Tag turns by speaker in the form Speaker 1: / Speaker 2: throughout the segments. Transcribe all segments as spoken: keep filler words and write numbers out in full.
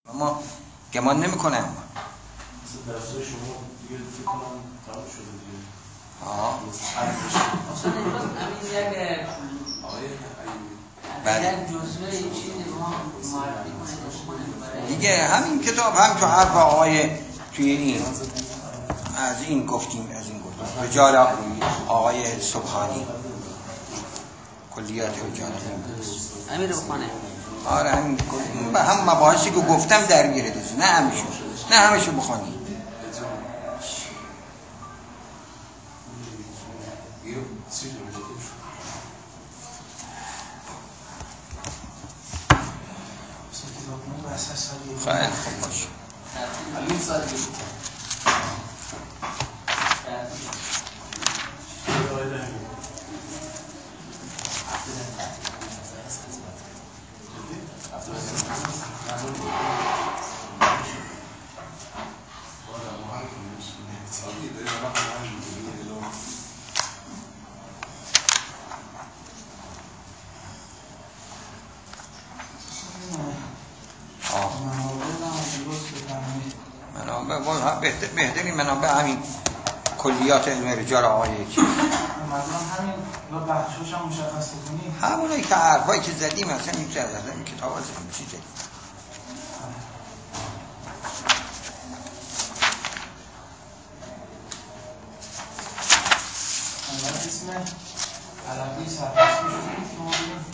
Speaker 1: اما گمان نمی کنم
Speaker 2: درسای شما دیگه فکر کنم تمام شده دیگه.
Speaker 1: آه
Speaker 3: اصلا همین یک
Speaker 1: بله
Speaker 3: یک جزوه چیزی رو ما معرفی کنید
Speaker 1: دیگه همین کتاب هم تو حرف آقای توی این از این گفتیم از این گفتیم رجال آقای سبحانی کلیات رجال
Speaker 3: امیر بخانه
Speaker 1: آره همین به هم مباحثی که گفتم در میره نه همیشه نه همیشه بخوانی خیلی خوب باشه منابع بهتر بهتری منابع همین کلیات علم رجال آقای چیز
Speaker 4: همین یا بخشش هم مشخص کنیم
Speaker 1: همونایی که حرفایی که زدیم اصلا میشه از این کتاب ها زدیم چی زدیم
Speaker 4: اسم علوی سرپرستی شدیم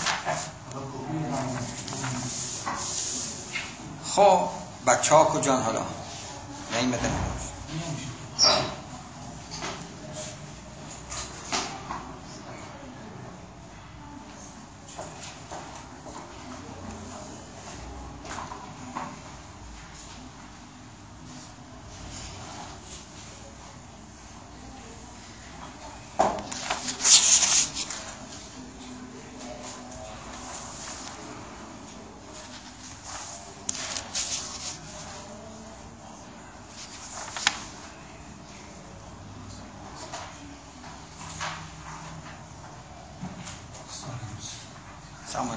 Speaker 1: خب بچه ها کجان حالا نیمدن سامان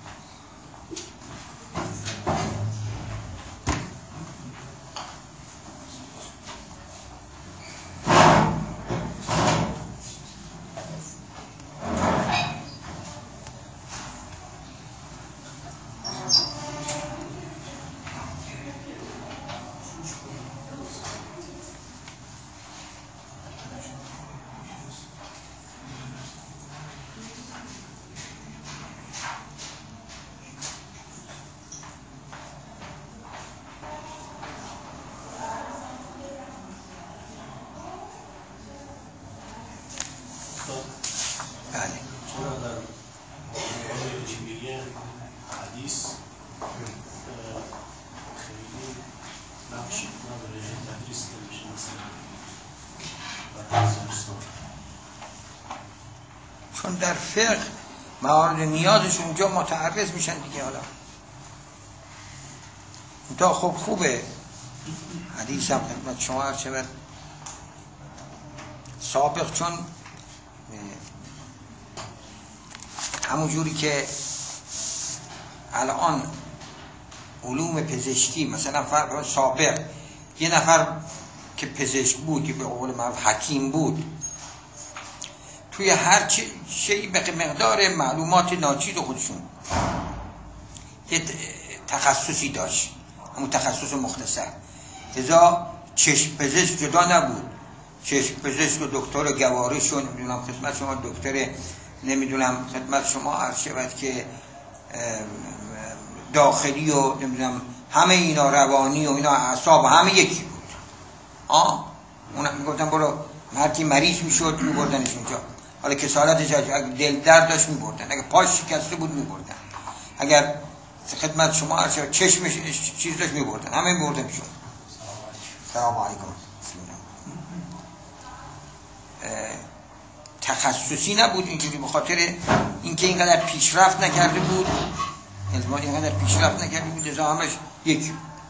Speaker 1: بله
Speaker 2: چرا در مورد چی میگه حدیث خیلی نقشی نداره تدریس نمیشه مثلا
Speaker 1: چون در فقه موارد نیازش اونجا متعرض میشن دیگه حالا تا خوب خوبه حدیث هم خدمت شما هر شود سابق چون همون جوری که الان علوم پزشکی مثلا فرق سابق یه نفر که پزشک بود که به قول معروف حکیم بود توی هر شیء به مقدار معلومات ناچیز خودشون یه تخصصی داشت همون تخصص مختصر لذا چشم پزشک جدا نبود چشم پزشک و دکتر گوارش و نمیدونم خدمت شما دکتر نمیدونم خدمت شما عرض شود که داخلی و نمیدونم همه اینا روانی و اینا اعصاب همه یکی بود آه اون میگفتن برو هر کی مریض میشد میبردنش اونجا حالا کسالتش اگه دل درد داشت میبردن اگه پاش شکسته بود میبردن اگر خدمت شما عرض شود چشمش چیز داشت میبردن همه میبردن میشد سلام علیکم تخصصی نبود اینجوری به خاطر اینکه اینقدر پیشرفت نکرده بود علم اینقدر پیشرفت نکرده بود لذا همش یک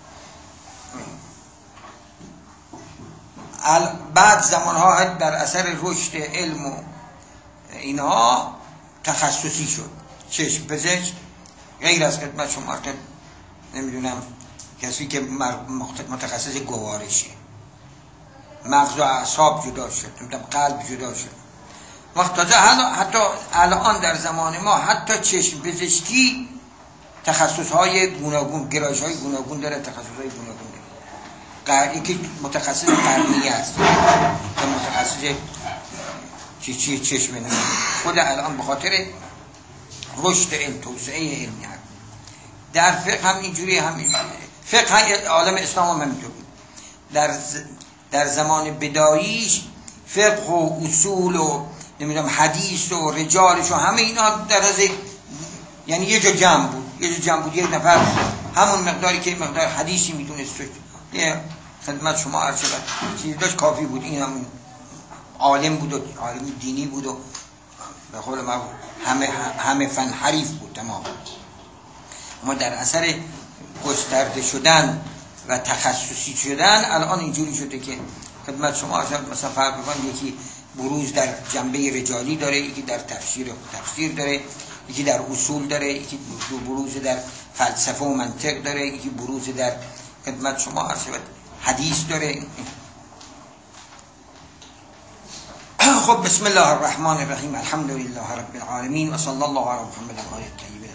Speaker 1: بعد زمانها در اثر رشد علم و اینها تخصصی شد. چشم پزشک غیر از خدمت شما که نمیدونم کسی که متخصص گوارشه، مغز و اعصاب جدا شد، قلب جدا شد. وقت تازه حتی الان در زمان ما حتی چشم پزشکی تخصص‌های گوناگون، گرایش‌های گوناگون داره، تخصص‌های گوناگون داره. یکی متخصص قرنیه است، یا متخصص چی چی چشم نور. خود الان به خاطر رشد علم، توسعه علمی هست. در فقه هم اینجوری، هم فقه عالم اسلام هم همینطور بود. در در زمان بداییش فقه و اصول و نمیدونم حدیث و رجالش و همه اینا در از یعنی یه جا جمع بود، یه جا جمع بود. یک نفر همون مقداری که مقدار حدیثی میتونست یه خدمت شما عرض شد چیزی داشت کافی بود. این هم عالم بود و عالم دینی بود و به قول ما همه همه فن حریف بود تمام. اما در اثر گسترده شدن و تخصصی شدن الان اینجوری شده که خدمت شما مثلا فرق بکنم، یکی بروز در جنبه رجالی داره، یکی در تفسیر تفسیر داره، یکی در اصول داره، یکی بروز در فلسفه و منطق داره، یکی بروز در خدمت شما حدیث داره. خب بسم الله الرحمن الرحیم، الحمد لله رب العالمین و صلی الله علی محمد و آله الطیبین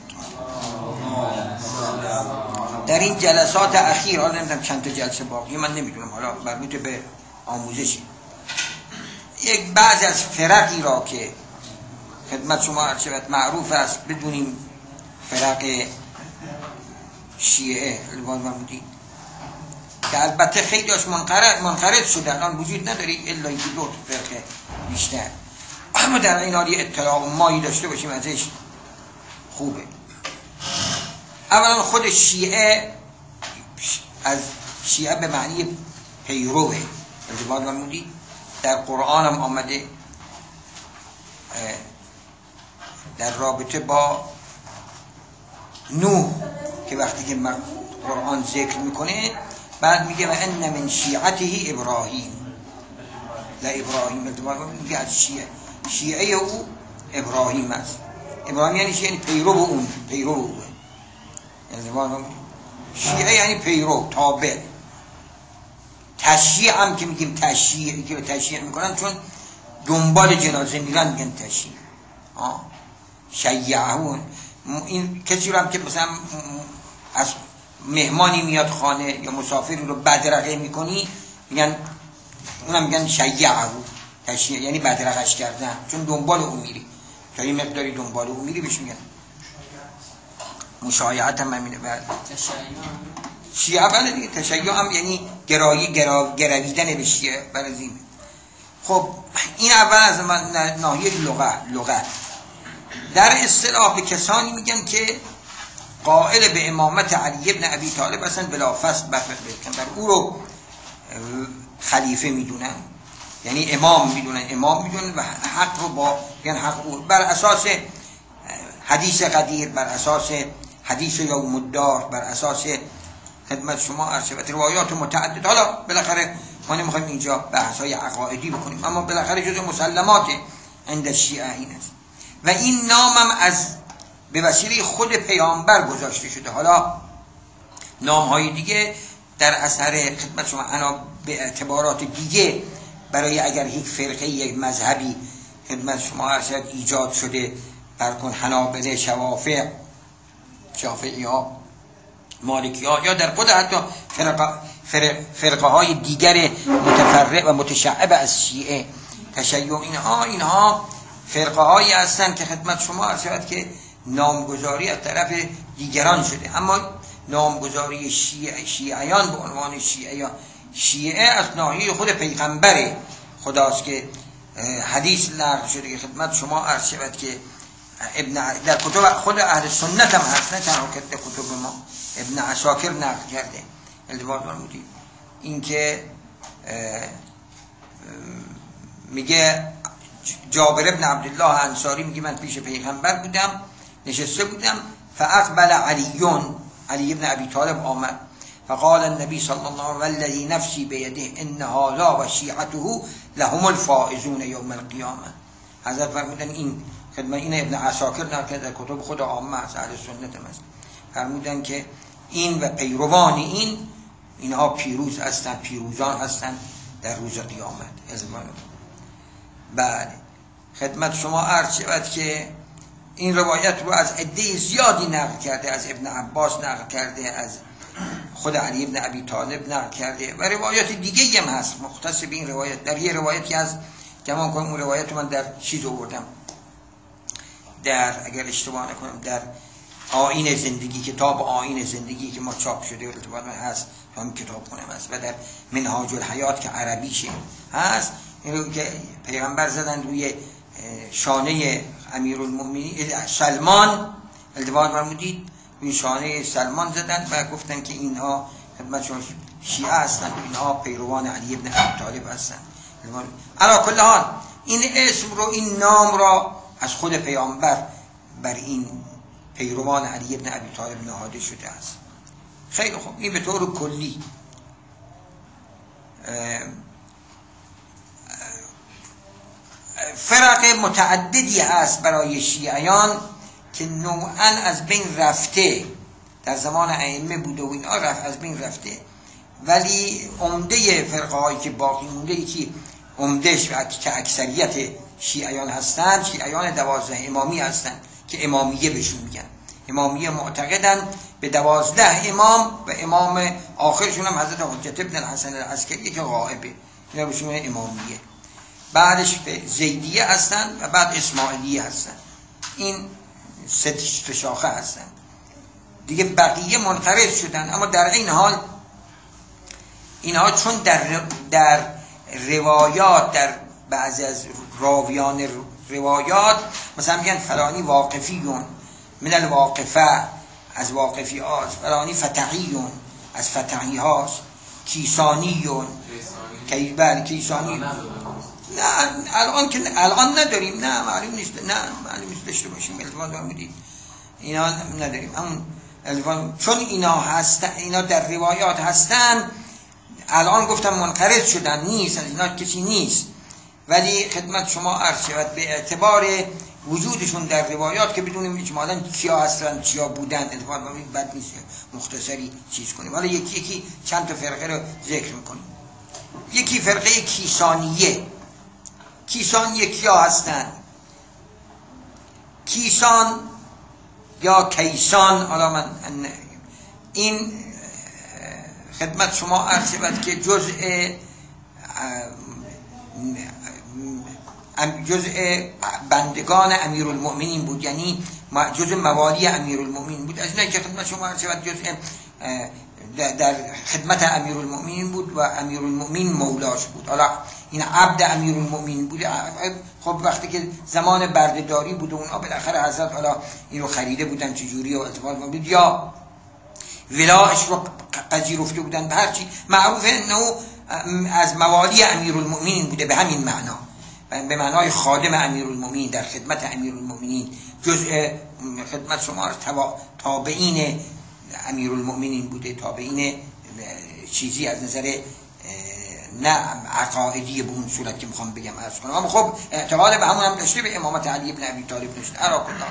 Speaker 1: الطاهرین. در این جلسات اخیر، حالا نمیدونم چند تا جلسه باقی من نمیدونم، حالا مربوط به آموزشی، یک بعض از فرقی را که خدمت شما عرض شود معروف است بدونیم، فرق شیعه الوان محمودی که البته خیلی داشت منقرض منقرض شده، الان وجود نداری الا یک دو فرقه بیشتر، اما در این حال اطلاع مایی داشته باشیم ازش خوبه. اولا خود شیعه از شیعه به معنی پیروه الوان محمودی در قرآن هم آمده، در رابطه با نوح که وقتی که قرآن ذکر میکنه بعد میگه و ان من شیعته ابراهیم لا ابراهیم، میگه از شیعه شیعه او ابراهیم است. ابراهیم یعنی چی؟ یعنی پیرو اون، پیرو اون. یعنی شیعه یعنی پیرو، تابع. تشیع هم که میگیم تشیع که تشیع میکنن چون دنبال جنازه میرن میگن تشیع. آه شیعهون. این کسی رو هم که مثلا از مهمانی میاد خانه یا مسافری رو بدرقه میکنی میگن، اونم میگن شیعهو، تشیع یعنی بدرقش کردن، چون دنبال اون میری، تا یه مقداری دنبال اون میری بهش میگن مشایعت هم همینه. بعد شیعه بله دیگه، تشیع هم یعنی گرایی گرا گرویدن به شیعه برازیم. خب این اول از من ناحیه لغت. لغت در اصطلاح به کسانی میگن که قائل به امامت علی ابن ابی طالب هستن بلا فصل بفقه در او رو خلیفه میدونن، یعنی امام میدونن، امام میدونن و حق رو با یعنی حق او بر اساس حدیث قدیر، بر اساس حدیث یوم الدار، بر اساس خدمت شما عرض روایات متعدد. حالا بالاخره ما نمیخوایم اینجا بحث‌های عقائدی بکنیم، اما بالاخره جزء مسلمات عند شیعه این است و این نامم از به وسیله خود پیامبر گذاشته شده. حالا نام‌های دیگه در اثر خدمت شما انا به اعتبارات دیگه برای اگر یک فرقه یک مذهبی خدمت شما عرض ایجاد شده، برکن حنابله، شوافع، شافعی ها، مالکی ها، یا در خود حتی فرقه, فرقه, فرقه های دیگر متفرع و متشعب از شیعه تشیع، اینها اینها فرقه هایی هستند که خدمت شما عرض شود که نامگذاری از طرف دیگران شده، اما نامگذاری شیعه شیعیان به عنوان شیعه یا شیعه از ناحیه خود پیغمبر خداست که حدیث نقل شده که خدمت شما عرض شود که ابن در کتب خود اهل سنت هم هست، نه تنها که کتب ما، ابن عساکر نقل کرده الوان فرمودید این که میگه جابر ابن عبدالله انصاری میگه من پیش پیغمبر بودم، نشسته بودم، فاقبل علیون، علی ابن ابی طالب آمد، فقال النبی صلی الله علیه و الذی نفسی بیده ان هذا و شیعته لهم الفائزون یوم القیامه. حضرت فرمودن این خدمت این ابن عساکر نقل در کتب خود عامه از اهل سنت هم است، فرمودن که این و پیروان این اینها پیروز هستند، پیروزان هستند در روز قیامت. بله خدمت شما عرض شود که این روایت رو از عده زیادی نقل کرده، از ابن عباس نقل کرده، از خود علی ابن ابی طالب نقل کرده و روایات دیگه هم هست مختص به این روایت. در یه روایتی از گمان کنم اون روایت من در چیز آوردم، در اگر اشتباه نکنم در آیین زندگی، کتاب آیین زندگی که ما چاپ شده ارتباط من هست، همین کتاب خونم هست، و در منهاج الحیات که عربیشه هست. این رو که پیغمبر زدن روی شانه امیرالمومنین سلمان، التفات فرمودید روی شانه سلمان زدن و گفتن که اینها خدمت شما شیعه هستند و اینها پیروان علی ابن ابی طالب هستند. علی کل حال این اسم رو، این نام را از خود پیامبر بر این پیروان علی ابن ابی طالب نهاده شده است. خیلی خوب، این به طور کلی فرق متعددی هست برای شیعیان که نوعا از بین رفته، در زمان ائمه بوده و اینها رفت از بین رفته، ولی عمده فرقه هایی که باقی مونده که عمدهش و که اکثریت شیعیان هستند شیعیان دوازده امامی هستند که امامیه بهشون میگن. امامیه معتقدن به دوازده امام و امام آخرشون هم حضرت حجت ابن الحسن العسکری که غائبه، اینا بهشون امامیه. بعدش به زیدیه هستن و بعد اسماعیلیه هستن. این سه شاخه هستن دیگه، بقیه منقرض شدن. اما در این حال اینها چون در در روایات، در بعضی از راویان روایات مثلا میگن فلانی واقفیون من الواقفه، از واقفی هاست، فلانی فتحیون از فتحی هاست، کیسانیون کی بله کیسانی نه الان که الان نداریم، نه معلوم نیست، نه معلوم نیست داشته باشیم التفات فرمودید، اینا نداریم. اما التفات چون اینا هستن، اینا در روایات هستن، الان گفتم منقرض شدن، نیست از اینا کسی نیست، ولی خدمت شما عرض شود به اعتبار وجودشون در روایات که بدونیم اجمالاً کیا هستن کیا بودن، التفات فرمودید بد نیست مختصری چیز کنیم. حالا یکی یکی چند تا فرقه رو ذکر میکنیم. یکی فرقه کیسانیه. کیسانیه کیا هستن؟ کیسان یا کیسان، حالا من این خدمت شما عرض شود که جزء جزء بندگان امیرالمؤمنین بود، یعنی جزء موالی امیرالمؤمنین بود. از اینایی که خدمت شما عرض شود جزء در خدمت امیرالمؤمنین بود و امیرالمؤمنین مولاش بود. حالا این عبد امیرالمؤمنین بود. خب وقتی که زمان بردهداری بود و اونها بالاخره حضرت حالا اینو خریده بودن چجوری و اتفاق بود یا ولایش رو پذیرفته بودن، به هر چی معروفه انه از موالی امیرالمؤمنین بوده به همین معنا، به معنای خادم امیرالمؤمنین در خدمت امیرالمؤمنین، جزء خدمت شما تابعین امیرالمؤمنین بوده، تابعین چیزی از نظر نه عقایدی به اون صورت که میخوام بگم عرض کنم، اما خب اعتقاد به همون هم داشته، به امامت علی ابن ابی طالب داشته. اراکالله.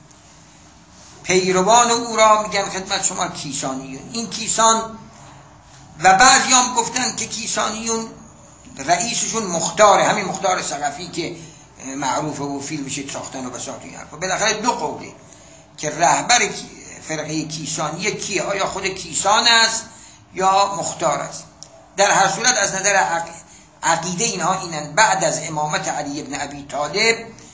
Speaker 1: پیروان او را میگن خدمت شما کیسانیون. این کیسان و بعضی هم گفتن که کیسانیون رئیسشون مختاره، همین مختار ثقفی که معروفه و فیلمش ساختن و بساط این حرفا. بالاخره دو قوله که رهبر فرقه کیسانیه کیه، آیا خود کیسان است یا مختار است. در هر صورت از نظر عقیده اینها اینن بعد از امامت علی ابن ابی طالب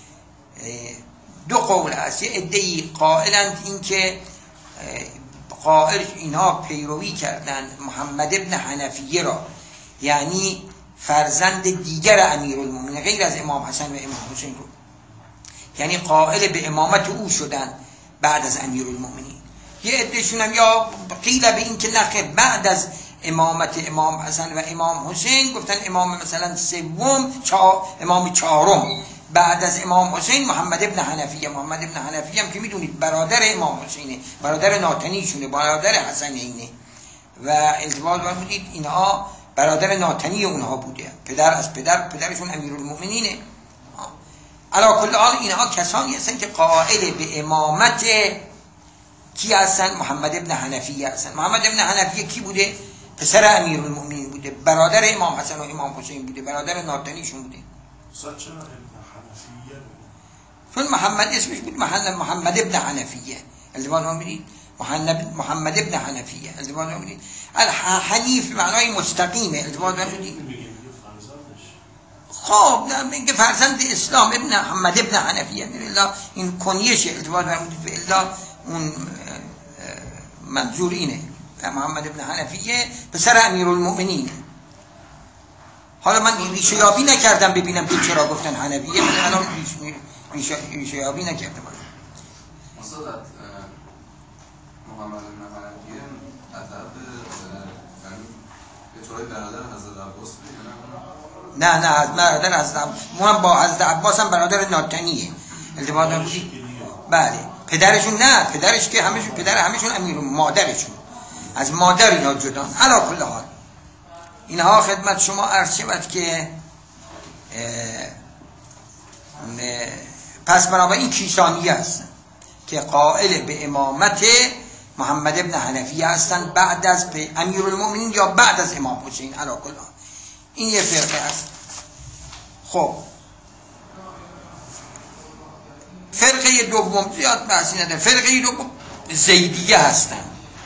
Speaker 1: دو قول است. یه عده‌ای قائلند این که قائل اینها پیروی کردند محمد ابن حنفیه را، یعنی فرزند دیگر امیرالمومنین غیر از امام حسن و امام حسین رو، یعنی قائل به امامت او شدن بعد از امیرالمومنین. یه عدهشون هم یا قیل به این که نخیر بعد از امامت امام حسن و امام حسین گفتن امام مثلا سوم چا امام چهارم بعد از امام حسین محمد ابن حنفیه. محمد ابن حنفیه هم که میدونید برادر امام حسینه، برادر ناتنیشونه، برادر حسن اینه و التباط فرمودید اینها برادر ناتنی اونها بوده، پدر از پدر، پدرشون امیرالمومنینه. علی کل حال اینها کسانی هستن که قائل به امامت کی هستن؟ محمد ابن حنفیه هستن. محمد ابن حنفیه کی بوده؟ پسر امیرالمؤمنین بوده، برادر امام حسن و امام حسین بوده، برادر ناتنیشون بوده.
Speaker 2: استاد چرا ابن حنفیه بود؟
Speaker 1: چون محمد اسمش بود محمد محمد ابن حنفیه. التفات می‌بینید؟ محمد محمد ابن حنفیه. التفات می‌بینید؟ الحنیف معنای مستقیمه. التفات می‌بینید؟ خب میگه فرزند اسلام ابن محمد ابن حنفیه. الا این کنیشه. التفات می‌بینید؟ الا اون منظور اینه. محمد ابن حنفیه پسر امیرالمؤمنین. حالا من این ریشه یابی نکردم ببینم که چرا گفتن حنفیه، من الان ریشه ریشه یابی نکردم.
Speaker 5: استاد محمد بن حنفیه از طرف به طور برادر حضرت عباس بود؟
Speaker 1: نه نه از برادر حضرت عباس. من با حضرت عباس هم برادر ناتنیه. التفات نبودی؟ بله. پدرشون نه، پدرش که همشون پدر همشون امیر، مادرشون از مادر اینا جدان. علا کل حال اینها خدمت شما عرض شود که پس بنابراین کیشانیه هستن که قائل به امامت محمد ابن حنفیه هستن بعد از امیرالمؤمنین یا بعد از امام حسین. علا کل حال این یه فرقه است. خب فرقه دوم زیاد بحثی نداره. فرقه دوم زیدیه هستن.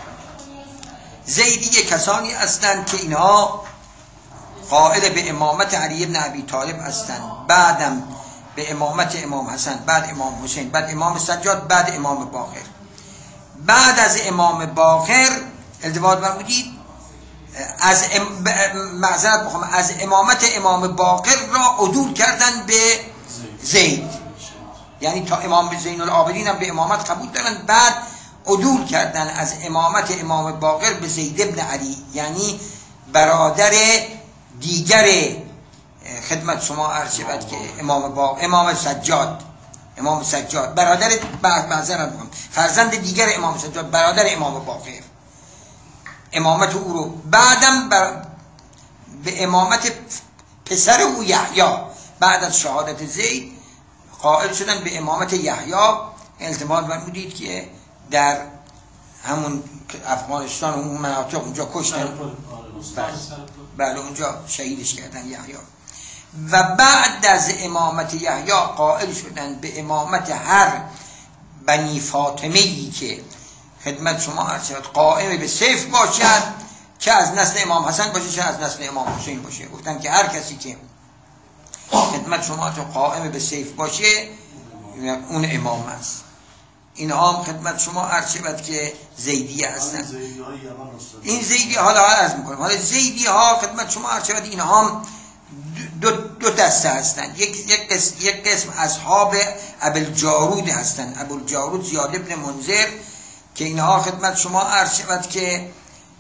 Speaker 1: زیدیه کسانی هستند که اینها قائل به امامت علی ابن ابی طالب هستند، بعدم به امامت امام حسن، بعد امام حسین، بعد امام سجاد، بعد امام باقر. بعد از امام باقر التفات فرمودید از ام... معذرت بخوام از امامت امام باقر را عدول کردن به زید. یعنی تا امام زین العابدین هم به امامت قبول دارن، بعد عدول کردن از امامت امام باقر به زید ابن علی، یعنی برادر دیگر خدمت شما عرض شود که امام باقر، امام سجاد، امام سجاد برادر معذرت می‌خوام فرزند دیگر امام سجاد، برادر امام باقر، امامت او رو بعدم بر... به امامت پسر او یحیی بعد از شهادت زید قائل شدن به امامت یحیی. التماس فرمودید که در همون افغانستان و اون مناطق اونجا کشتن، بله اونجا شهیدش کردن یحیی. و بعد از امامت یحیی قائل شدن به امامت هر بنی فاطمه‌ای که خدمت شما عرض شد قائم به سیف باشد، چه از نسل امام حسن باشه چه از نسل امام حسین باشه. گفتن که هر کسی که خدمت شما قائم به سیف باشه اون امام است. این هم خدمت شما عرض شد که زیدی هستن. این زیدی حالا عرض میکنم. حالا زیدی ها خدمت شما عرض شد این هم دو, دو دسته هستن. یک, یک, قسم, یک قسم اصحاب ابوالجارود هستن. ابوالجارود زیاد ابن منذر که اینها خدمت شما عرض شد که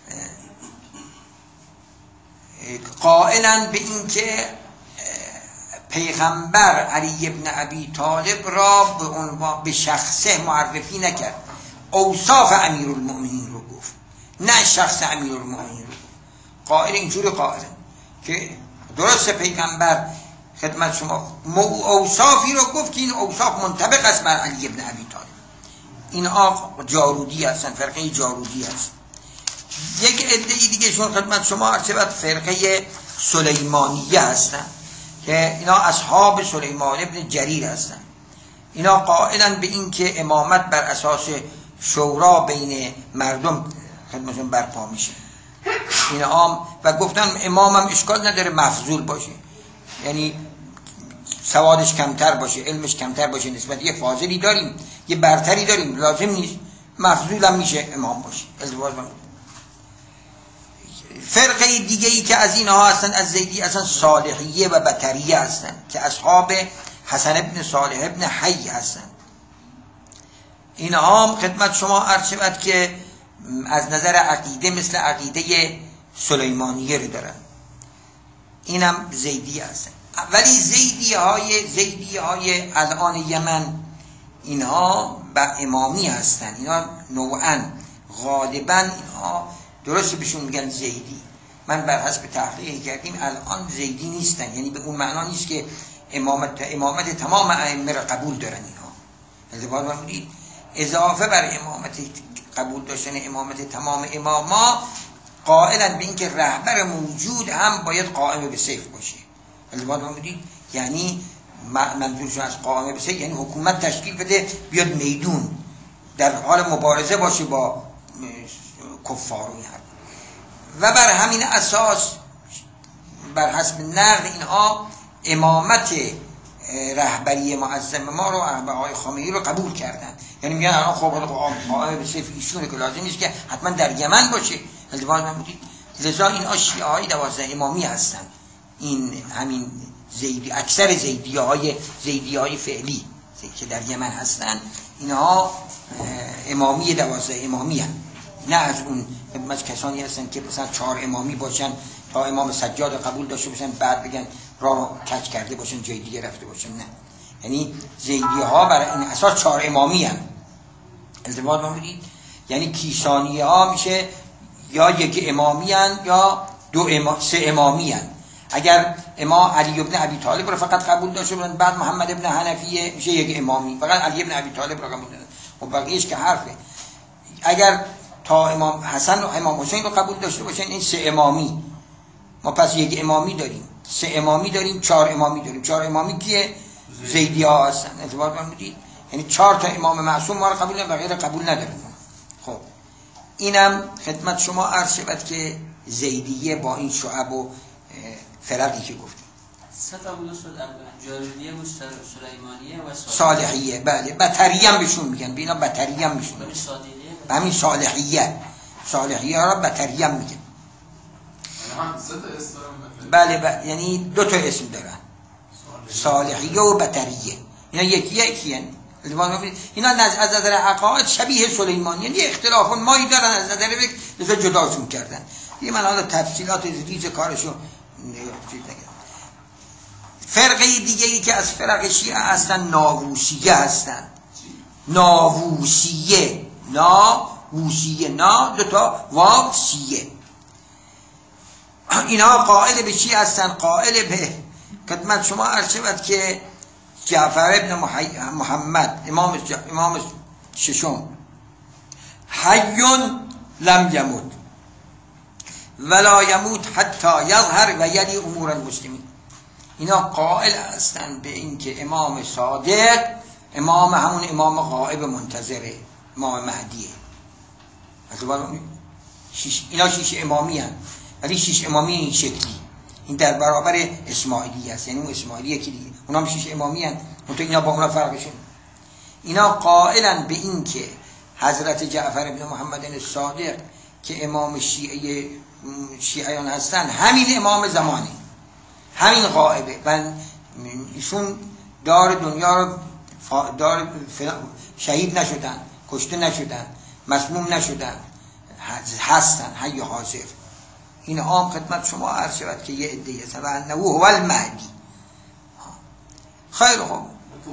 Speaker 1: قائلن به این که پیغمبر علی ابن ابی طالب را به عنوان به شخصه معرفی نکرد، اوصاف امیرالمؤمنین رو گفت، نه شخص امیرالمؤمنین رو. قائل اینجوری قائلن که درست پیغمبر خدمت شما اوصافی رو گفت که این اوصاف منطبق است بر علی ابن ابی طالب. اینها جارودی هستن، فرقه جارودی هست. یک عده دیگه شون خدمت شما عرض شد فرقه سلیمانیه هستن که اینا اصحاب سلیمان ابن جریر هستن. اینا قائلن به این که امامت بر اساس شورا بین مردم خدمتشون برپا میشه. اینا هم و گفتن امامم اشکال نداره مفضول باشه، یعنی سوادش کمتر باشه، علمش کمتر باشه، نسبت یه فاضلی داریم، یه برتری داریم، لازم نیست مفضول هم میشه امام باشه. ازدواج با فرقه دیگه ای که از اینها هستن از زیدی اصلا صالحیه و بطریه هستن که اصحاب حسن ابن صالح ابن حی هستن. اینها هم خدمت شما عرض شود که از نظر عقیده مثل عقیده سلیمانیه رو دارن. اینم زیدی هستن. ولی زیدی های زیدی های الان یمن اینها با امامی هستن. اینا نوعا غالبا اینها درست بهشون میگن زیدی. من بر حسب تحقیق کردیم الان زیدی نیستن، یعنی به اون معنا نیست که امامت امامت تمام ائمه را قبول دارن. اینها ازدواج فرمودید اضافه بر امامت قبول داشتن امامت تمام اماما قائلا به اینکه رهبر موجود هم باید قائم به سیف باشه. البته ما میدید یعنی منظورشون از قائم به سیف یعنی حکومت تشکیل بده بیاد میدون در حال مبارزه باشه با کفار و این حرف. و بر همین اساس بر حسب نقل اینها امامت رهبری معظم ما رو آقای خامنه‌ای رو قبول کردن. یعنی میگن الان خب قائم به سیف ایشونه که لازم نیست که حتما در یمن باشه. التفات نمودید لذا این شیعه های دوازده امامی هستن. این همین زیدی اکثر زیدی های زیدی های فعلی که در یمن هستن اینها امامی دوازده امامی هستن. نه از اون از کسانی هستن که مثلا چهار امامی باشن تا امام سجاد قبول داشته باشن بعد بگن راه کج کرده باشن جای دیگه رفته باشن. نه، یعنی زیدی ها برای این اساس چهار امامی هم التفات ما میدید. یعنی کیسانی ها میشه یا یک امامی هن یا دو اما... سه امامی هن. اگر امام علی ابن ابی طالب رو فقط قبول داشته باشن بعد محمد ابن حنفیه میشه یک امامی، فقط علی ابن ابی طالب رو قبول داشته و بقیه‌اش که حرفه. اگر تا امام حسن و امام حسین رو قبول داشته باشن این سه امامی. ما پس یک امامی داریم، سه امامی داریم، چهار امامی داریم. چهار امامی کیه؟ زیدی ها هستن. اعتبار فرمودید؟ یعنی چهار تا امام معصوم ما رو قبول ندارن، بقیه رو قبول ندارن. خب اینم خدمت شما عرض شود که زیدیه با این شعب و فرقی که گفتیم.
Speaker 3: ستا بودو شد جاریدیه بود، سلیمانیه و
Speaker 1: صالحیه. بله بطریه هم بهشون میگن، به اینا بطریه هم میشون میگن. به همین صالحیه صالحیه ها را بطریه هم میگن. بله ب... یعنی دو تا اسم دارن، صالحیه و بطریه. اینا یکی یکی هن. اینا از نظر عقاید شبیه سلیمانی، یعنی اختلاف مایی دارن از نظر فکر، لذا جداشون کردن. دیگه من حالا تفصیلات ریز کارشو چیز نگم. فرقه دیگه ای که از فرق شیعه هستن ناووسیه هستن. ناووسیه ناووسیه نا دوتا واو سیه. اینها قائل به چی هستن؟ قائل به خدمت شما عرض شود که جعفر ابن محمد امام ج... امام ششم حیون لم یموت ولا یموت حتی یظهر و یلی امور المسلمین. اینا قائل هستند به اینکه امام صادق امام همون امام غائب منتظره، امام مهدیه. شیش اینا شیش امامی هستند، ولی شیش امامی این شکلی. این در برابر اسماعیلی است، یعنی اون اسماعیلی یکی دیگه. اونا هم شیش امامی هستند، منتها اینا با اونا فرقشون. اینا قائلن به این که حضرت جعفر ابن محمد الصادق که امام شیعه شیعیان هستن همین امام زمانه، همین غائبه و ایشون دار دنیا رو دار شهید نشدن، کشته نشدن، مسموم نشدن، هستن حی حاضر. این عام خدمت شما عرض شود که یه عده‌ای هستن و انه هو المهدی. خیلی خوب.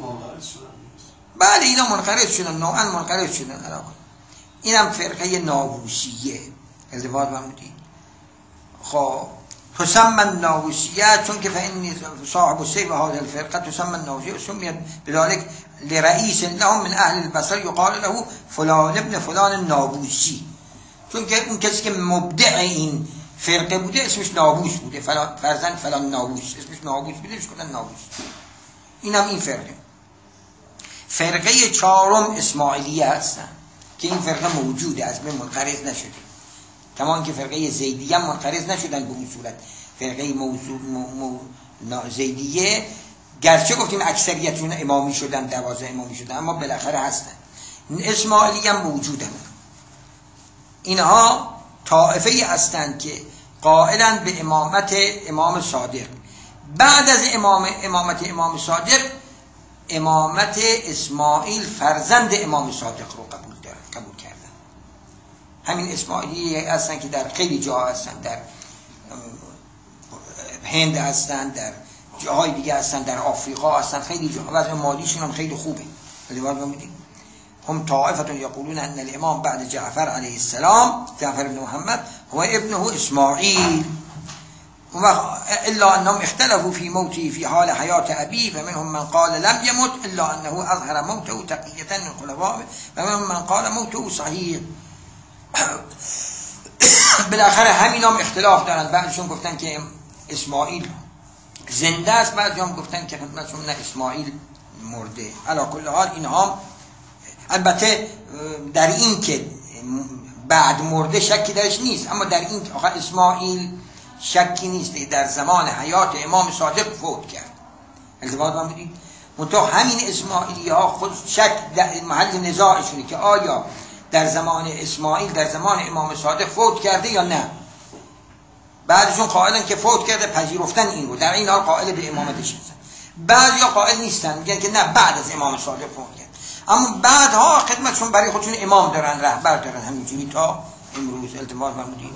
Speaker 1: بله اینا منقرض شدن، نوعا منقرض شدن. اینم فرقه ناووسیه. التفات فرمودید. خب تسمى الناووسیه چون که فإني صاحب السيف هذه الفرقه تسمى الناووسیه سميت بذلك لرئيس لهم من اهل البصره يقال له فلان ابن فلان الناووسی. چون که اون کسی که مبدع این فرقه بوده اسمش ناووس بوده، فرزند فلان ناووس اسمش ناووس بوده، اسمش کنن ناووس. اینم این فرقه. فرقه چهارم اسماعیلیه هستن که این فرقه موجوده، از بین منقرض نشده. کمان که فرقه زیدیه منقرض نشدن به اون صورت. فرقه موضوع مو... مو... زیدیه گرچه گفتیم اکثریتشون امامی شدن، دوازده امامی شدن، اما بالاخره هستن. اسماعیلیه هم موجودن. اینها طائفه هستند که قائلن به امامت امام صادق. بعد از امام امامت امام صادق امامت اسماعیل فرزند امام صادق رو قبول دارن، قبول کردن. همین اسماعیلی هستن که در خیلی جاها هستن، در هند هستن، در جاهای دیگه هستن، در آفریقا هستن، خیلی جاها. وضع مالیشون هم خیلی خوبه. هم طائفة يقولون ان الامام بعد جعفر علیه السلام جعفر بن محمد هو ابنه اسماعیل الا انهم اختلفوا في موته في حال حياة ابيه فمنهم من قال لم يمت الا انه اظهر موته تقية للخلفاء ومنهم من قال موته صحيح. بالاخره همین هم اختلاف دارن. بعضشون گفتن که اسماعیل زنده است، بعضی هم گفتن که خدمتشون نه اسماعیل مرده. علی کل حال اینها البته در این که بعد مرده شکی درش نیست، اما در این که آخه اسماعیل شکی نیست در زمان حیات امام صادق فوت کرد. التفات من بودید منطقه همین اسماعیلی ها خود شک در محل نزاعشونه که آیا در زمان اسماعیل در زمان امام صادق فوت کرده یا نه. بعضیشون قائلن که فوت کرده، پذیرفتن این رو، در این حال قائل به امامتش هستن. بعضیا قائل نیستن، میگن که نه بعد از امام صادق فوت کرد. اما بعدها خدمتشون برای خودشون امام دارن، رهبر دارن، همینجوری تا امروز. التفات من بودید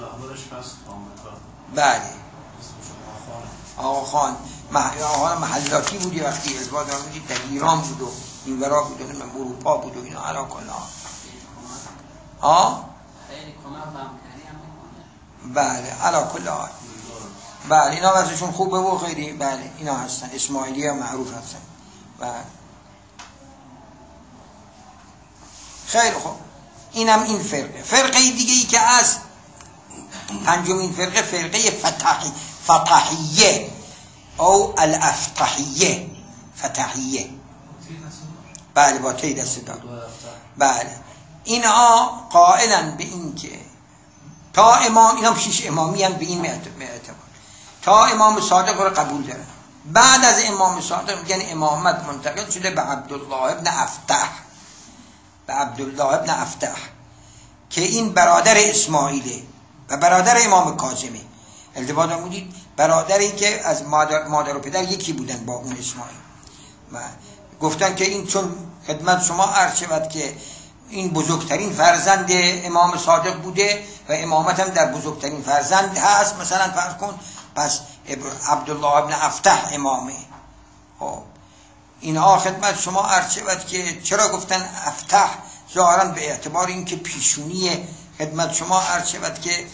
Speaker 1: بله آقا خان آقا محلاتی بود، یه وقتی ازباد هم بودید در ایران بود و این ورا بود و من اروپا بود و اینا علا کلا آه
Speaker 3: خیلی کمک هم کردی هم
Speaker 1: بله علا کلا بله اینا وضعشون خوبه و غیری. بله اینا هستن اسماعیلی ها معروف هستن. بله خیلی خوب. اینم این فرقه. فرقه دیگه ای که از پنجمین فرقه فرقه فتحی فتحیه او الافتحیه. فتحیه بله با تی دست دار. بله اینها قائلن به این که تا امام، اینا شیش امامی هم به این اعتبار تا امام صادق رو قبول دارن. بعد از امام صادق میگن امامت منتقل شده به عبدالله ابن افتح، به عبدالله ابن افتح که این برادر اسماعیله و برادر امام کاظمه. التفات هم بودید برادری که از مادر, مادر و پدر یکی بودن با اون اسماعیل. و گفتن که این چون خدمت شما عرض شود که این بزرگترین فرزند امام صادق بوده و امامت هم در بزرگترین فرزند هست، مثلا فرض کن پس عبدالله ابن افتح امامه. خب اینها خدمت شما عرض شود که چرا گفتن افتح؟ ظاهرا به اعتبار اینکه پیشونی خدمت شما عرض شود که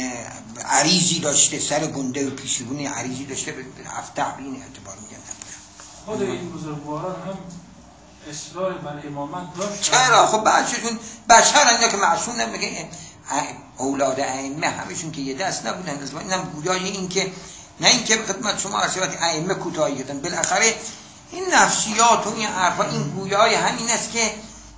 Speaker 1: عریضی داشته، سر گنده و پیشونی عریضی داشته، به افتح به این اعتبار میگن.
Speaker 4: خود این بزرگواران هم اصرار بر امامت داشت.
Speaker 1: چرا؟ خب بعضیشون بشر اینا که معصوم نمیگه اولاد ائمه همشون که یه دست نبودن. اینم گویای این که نه اینکه خدمت شما عرض شود ائمه کوتاهی کردن، بالاخره این نفسیات و این حرفا این گویای همین است که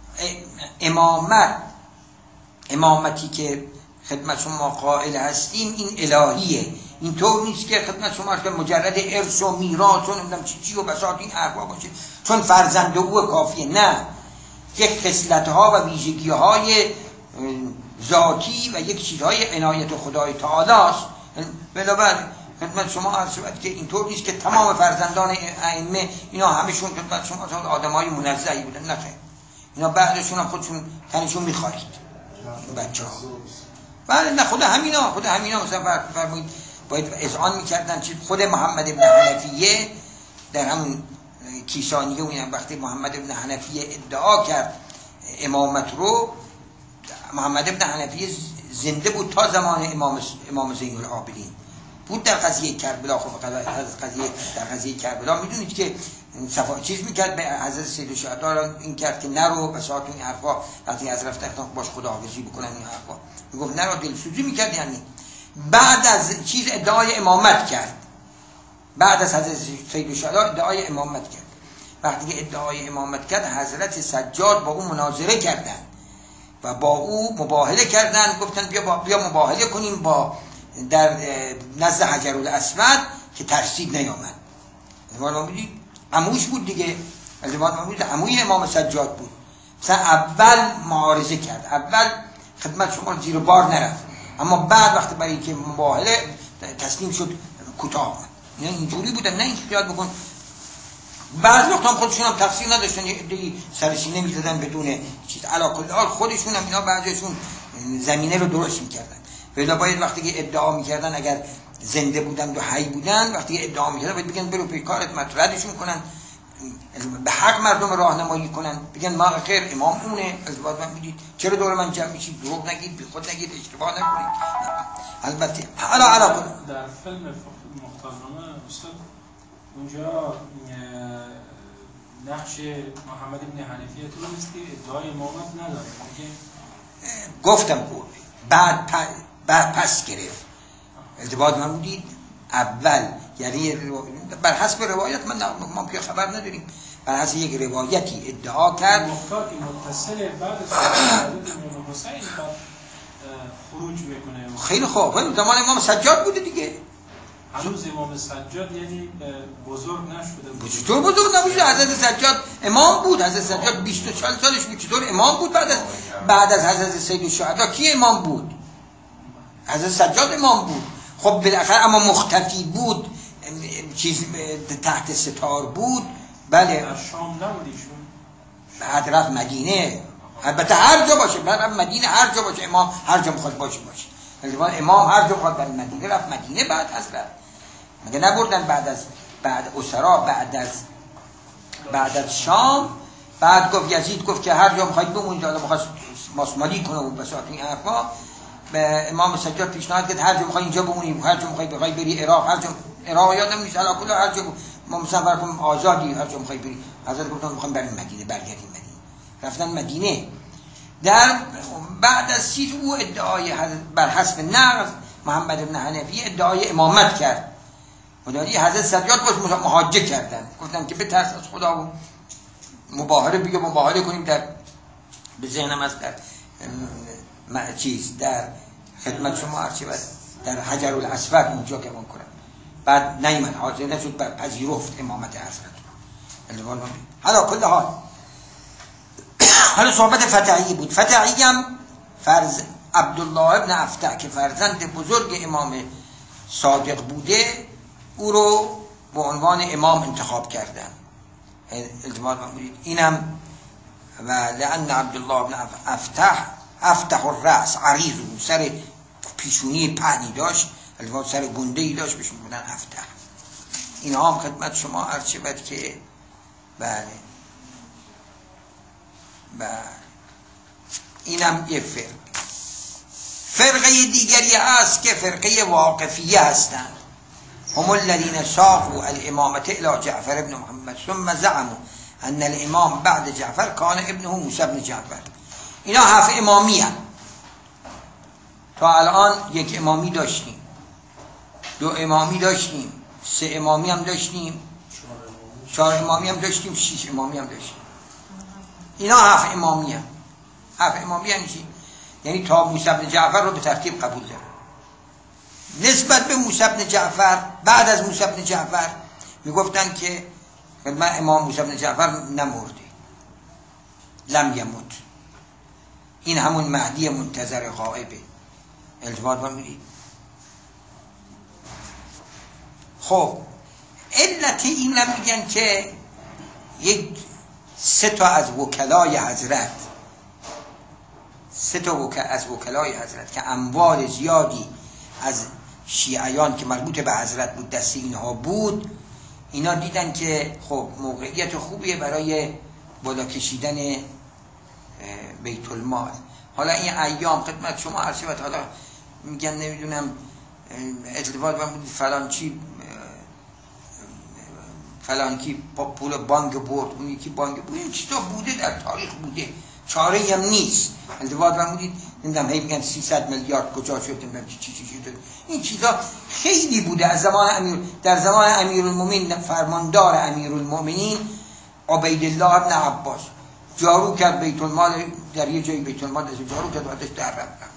Speaker 1: امامت امامتی که خدمت شما قائل هستیم این الهیه. این طور نیست که خدمت شما که مجرد ارث و میراث و نمیدونم چی چی و بساط این حرفا باشه چون فرزند او کافیه. نه، یک خصلت‌ها و ویژگی‌های ذاتی و یک چیزهای عنایت خدای تعالی است. بنابراین خدمت شما عرض شود که اینطور نیست که تمام فرزندان ائمه اینا همشون خدمت شما آدمای منزهی بودن. نه خیر، اینا بعضشون هم خودشون تنشون می‌خواهید بچه‌ها. بله نه خود همینا خود همینا مثلا فرمایید باید اذعان می‌کردن چی خود محمد ابن حنفیه در همون کیسانیه و این وقتی محمد ابن حنفیه ادعا کرد امامت رو، محمد ابن حنفیه زنده بود تا زمان امام امام زین العابدین بود در قضیه کربلا. خب قضیه در قضیه کربلا میدونید که صفا چیز میکرد به حضرت سید الشهدا این کرد که نرو بساط این حرفا وقتی از رفت اختان باش خداحافظی بکنن این حرفا میگفت نرو، دلسوزی میکرد. یعنی بعد از چیز ادعای امامت کرد، بعد از حضرت سید الشهدا ادعای امامت کرد. وقتی که ادعای امامت کرد حضرت سجاد با او مناظره کردن و با او مباهله کردن، گفتن بیا با بیا مباهله کنیم با در نزد حجرالاسود که ترسید نیامد. ما میگیم عموش بود دیگه، از ما میگیم عموی امام سجاد بود. مثلا اول معارضه کرد، اول خدمت شما زیر بار نرفت، اما بعد وقتی برای که مباهله تسلیم شد کوتاه آمد. یعنی اینجوری بودن، نه اینکه خیال بکن بعضی وقتا هم خودشون هم تفسیر نداشتن، یه عده‌ای سر سینه می‌زدن بدون چیز. علا کل حال خودشون هم اینا بعضیشون زمینه رو درست می‌کردن. ولی باید وقتی که ادعا می‌کردن اگر زنده بودن و حی بودن، وقتی که ادعا می‌کردن باید بگن برو پی کارت، مطردشون کنن، به حق مردم راهنمایی کنن، بگن ما خیر امام اونه، از بعد من میدید چرا دور من جمع میشید، دروغ نگید، بی خود نگید، اشتباه نکنید. البته حالا علا کل
Speaker 4: در فیلم مختارنامه استاد اونجا نقش محمد ابن حنفیه تو نیست که ادعای امامت نداره، که
Speaker 1: گفتم بود بعد پ... بعد پس گرفت ارتباط من بودید اول، یعنی بر حسب روایت من ما که خبر نداریم، بر حسب یک روایتی ادعا کرد
Speaker 4: محتاطی متصل بعد از امام حسین بعد خروج میکنه.
Speaker 1: خیلی خوب، خیلی زمان امام سجاد بوده دیگه.
Speaker 4: هنوز امام سجاد یعنی بزرگ نشده بود.
Speaker 1: چطور بزرگ نبوده؟ حضرت سجاد امام بود. حضرت سجاد بیست و چهار سالش بود. چطور امام بود بعد از بعد از حضرت سید الشهدا کی امام بود؟ حضرت سجاد امام بود. خب بالاخره اما مختفی بود، چیز تحت ستار بود. بله.
Speaker 4: در شام نبودیشون.
Speaker 1: بعد رفت مدینه. البته هر جا باشه، بعد رفت مدینه، هر جا باشه امام، هر جا میخواد باشه باشه. امام هر جا میخواد بر مدینه رفت مدینه. بعد حضرت مگه نبردن بعد از بعد اسرا بعد از بعد از شام. بعد گفت یزید گفت که هر جا میخواید بمونید، حالا میخواست ماسمالی کنه و بساط این حرفا. به امام سجاد پیشنهاد کرد هر جا میخوای اینجا بمونی، هر جا میخوای بخوای بری عراق، هر جا عراق یادم نیست علاوه کلا هر جا ما مسافر کنیم آزادی، هر جا میخوای بری. حضرت گفتن میخوام بریم مدینه، برگردیم مدینه. رفتن مدینه. در بعد از چیز او ادعای بر حسب نقل محمد بن حنفی ادعای امامت کرد. مداری حضرت سجاد باش محاجه کردن، گفتن که بترس از خدا و مباهله بیا مباهله کنیم. در به ذهنم از در چیز در خدمت شما هرچی بد در حجر الاسود اونجا که من کنم. بعد نیمد حاضر نشد، بر پذیرفت امامت حضرت. حالا کل حال حالا صحبت فتحی بود. فتحی هم فرز عبدالله ابن افتح که فرزند بزرگ امام صادق بوده، او رو به عنوان امام انتخاب کردن. التماس بودید اینم و لأن عبدالله ابن افتح افتح الرأس عریض، سر پیشونی پهنی داشت، البته سر گنده‌ای داشت، بهش میگفتن افتح. اینها هم خدمت شما عرض شود که بله بله اینم یه فرق. فرقه دیگری هست که فرقه واقفیه هستند. هم الذين ساقوا الامامه الى جعفر ابن محمد ثم زعموا ان الامام بعد جعفر كان ابنه موسی بن جعفر. اینا هفت امامی هم. تا الان یک امامی داشتیم، دو امامی داشتیم، سه امامی هم داشتیم، چهار امامی هم داشتیم، شش امامی هم داشتیم. اینا هفت امامی هم. هفت امامی هم چی؟ یعنی تا موسی بن جعفر رو به ترتیب قبول دارم. نسبت به موسی بن جعفر، بعد از موسی بن جعفر میگفتن که من امام موسی بن جعفر نمرده، لم یموت، این همون مهدی منتظر غائبه. التفات بمیرید. خب علت این هم میگن که یک سه تا از وکلای حضرت سه تا وکل از وکلای حضرت که اموال زیادی از شیعیان که مربوط به حضرت بود دست اینها بود، اینا دیدن که خب موقعیت خوبیه برای بالا کشیدن بیت المال. حالا این ایام خدمت شما عرض شود، حالا میگن نمیدونم ارتباط بود فلان چی فلان کی پول بانک برد، اون یکی بانک بود، این چیزا بوده در تاریخ بوده، چاره هم نیست. ارتباط بودید نمیدونم هی میگن سیصد میلیارد کجا شد، نمیدونم چی چی چی شد. این چیزا خیلی بوده از زمان امیر، در زمان امیرالمومنین فرماندار امیرالمومنین عبیدالله ابن عباس جارو کرد بیت المال، در یه جایی بیت المال جارو کرد و ازش در رفت.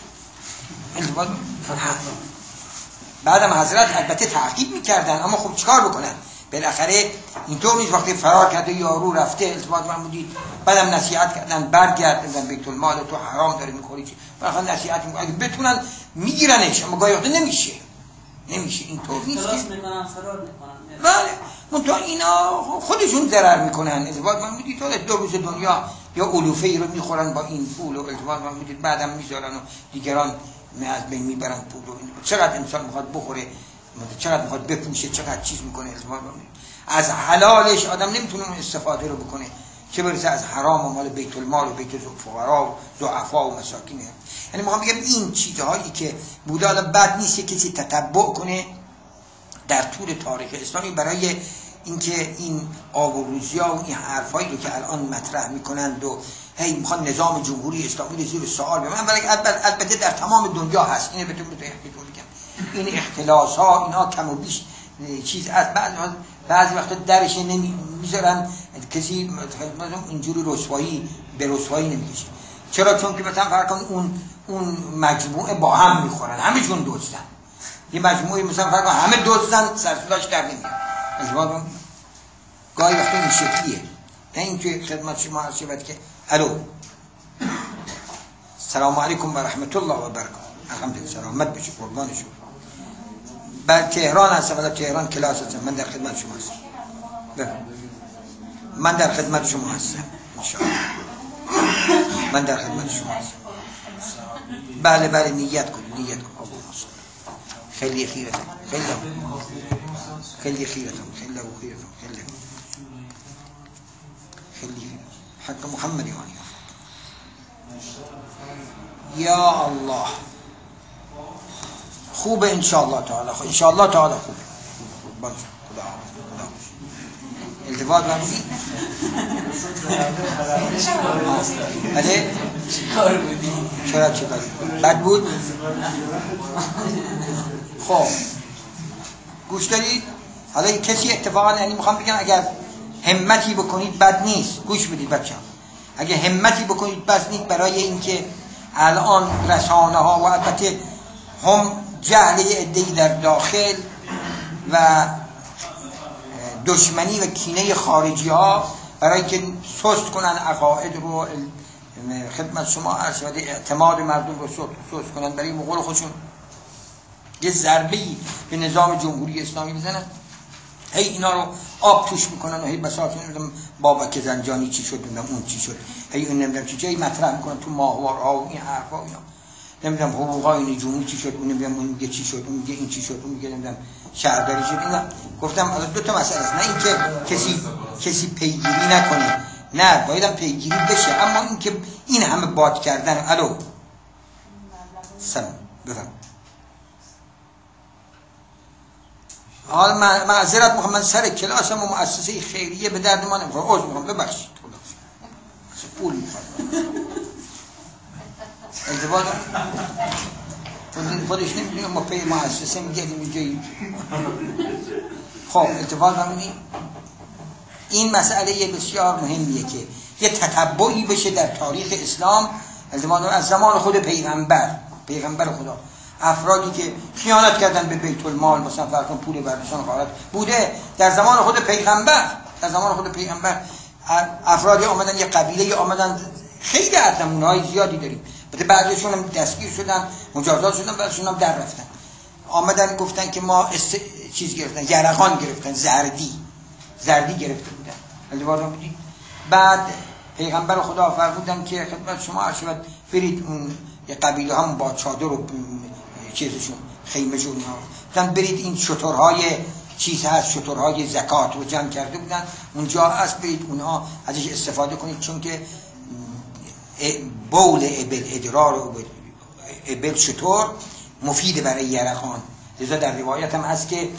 Speaker 1: بعدم حضرت البته تعقیب میکردن، اما خب چیکار بکنن؟ بالاخره اینطور نیست وقتی فرار کرده یارو رفته التماس من بودید، بعدم نصیحت کردن برگرد بیت المال تو حرام داری میخوری چی، بالاخره نصیحت میکنن اگه بتونن میگیرنش، اما گاهی وقتا نمیشه نمیشه اینطور نیست که
Speaker 3: میکنن فرار میکنن.
Speaker 1: بله منتها اینا خودشون ضرر میکنن. التماس من بودید تو دو روز دنیا یا علوفه ای رو میخورن با این پول و التماس من بودید بعدم میذارن و دیگران از بین میبرن پول و چقدر انسان میخواد بخوره، چقدر میخواد بپوشه، چقدر چیز میکنه. از حلالش آدم نمیتونه اون استفاده رو بکنه، چه برسه از حرام و مال بیت المال و بیت فقرا و ضعفا و مساکین. یعنی میخوام بگم این چیزهایی که بوده حالا بد نیست کسی تتبع کنه در طول تاریخ اسلامی برای اینکه این آب و روزیا و این حرفایی رو که الان مطرح میکنند و هی میخوان نظام جمهوری اسلامی رو زیر سوال ببرن، ولی البته در تمام دنیا هست. اینو بهتون بگم این اختلاس ها اینا کم و بیش چیز از بعضی بعضی وقتا درش نمیذارن کسی اینجوری رسوایی به رسوایی نمیکشه. چرا؟ چون که مثلا فرض کن اون اون مجموعه با هم میخورن، همه جون دزدن. یه مجموعه مثلا فرض کن همه دزدن، سرسلاش در نمیاد. ازواج گاهی وقتا این شکلیه. نه اینکه خدمت شما عرض شود که الو سلام علیکم و رحمت الله و برکاته، الحمدلله سلامت بشه قربان شما. بعد تهران هستم، ولی تهران کلاس هستم، من در خدمت شما هستم. من در خدمت شما هستم انشاءالله. من در خدمت شما هستم. بله بله نیت کن نیت کن. خیلی خیرتم خیلی خیلی خیرتم خیلی خیرتم خیلی خیلی حق محمد یعنی یا الله خوبه انشاءالله تعالی. انشاءالله تعالی خوبه. باشه خدا خدا التفات بندی بله
Speaker 3: چیکار بودی؟
Speaker 1: چرا چه کاری بد بود؟ خب گوش دارید؟ حالا کسی اتفاقا یعنی میخوام بگم اگر همتی بکنید بد نیست. گوش بدید بچه‌ها، اگه همتی بکنید بد نیست برای اینکه الان رسانه ها و البته هم جهل عده‌ای در داخل و دشمنی و کینه خارجی ها برای که سست کنن عقاید رو، خدمت شما عرض شده اعتماد مردم رو سست کنن، برای مقول خودشون یه ضربه‌ای به نظام جمهوری اسلامی بزنن، هی اینا رو آب توش میکنن و هی بساط نمیدونم بابک زنجانی چی شد، نمیدونم اون چی شد، هی اون نمیدونم چی جایی مطرح میکنن تو ماهوارها و این حرفا اینا، نمیدونم حقوقای نجومی چی شد، اون نمیدونم اون میگه چی شد، اون میگه این چی شد، اون میگه نمیدونم شهرداری شد. اینا گفتم حالا دو تا مسئله است، نه اینکه کسی کسی پیگیری نکنه، نه باید هم پیگیری بشه، اما اینکه این همه باد کردن. الو سلام بفهم. حال معذرت میخوام، من سر کلاسم و مؤسسه خیریه به درد ما نمیخوره، عذر میخوام ببخشید، پول میخواد التفات خودش نمیدونیم ما پی مؤسسه میگردیم اینجایی. خب التفات همینی این مسئله بسیار مهمیه که یه تتبعی بشه در تاریخ اسلام از زمان خود پیغمبر پیغمبر خدا، افرادی که خیانت کردن به بیت المال، مثلا فرض کن پول برداشتن خارج بوده در زمان خود پیغمبر. در زمان خود پیغمبر افرادی آمدن، یه قبیله آمدن، خیلی از نمونه‌های زیادی داریم، البته بعضیشون هم دستگیر شدن، مجازات شدن، بعضیشون هم در رفتن. آمدن گفتن که ما است... چیز گرفتن، یرقان گرفتن، زردی زردی گرفته بودن. البته بودید بعد پیغمبر خدا فرمودن که خدمت شما عرض شود برید اون یه قبیله هم با چادر و چیزشون خیمه‌شون ها برید این شترهای چیز هست، شترهای زکات رو جمع کرده بودن اونجا هست، برید اونها ازش استفاده کنید، چون که بول ابل ادرار ابل شتر مفیده برای یرقان. لذا در روایت هم هست که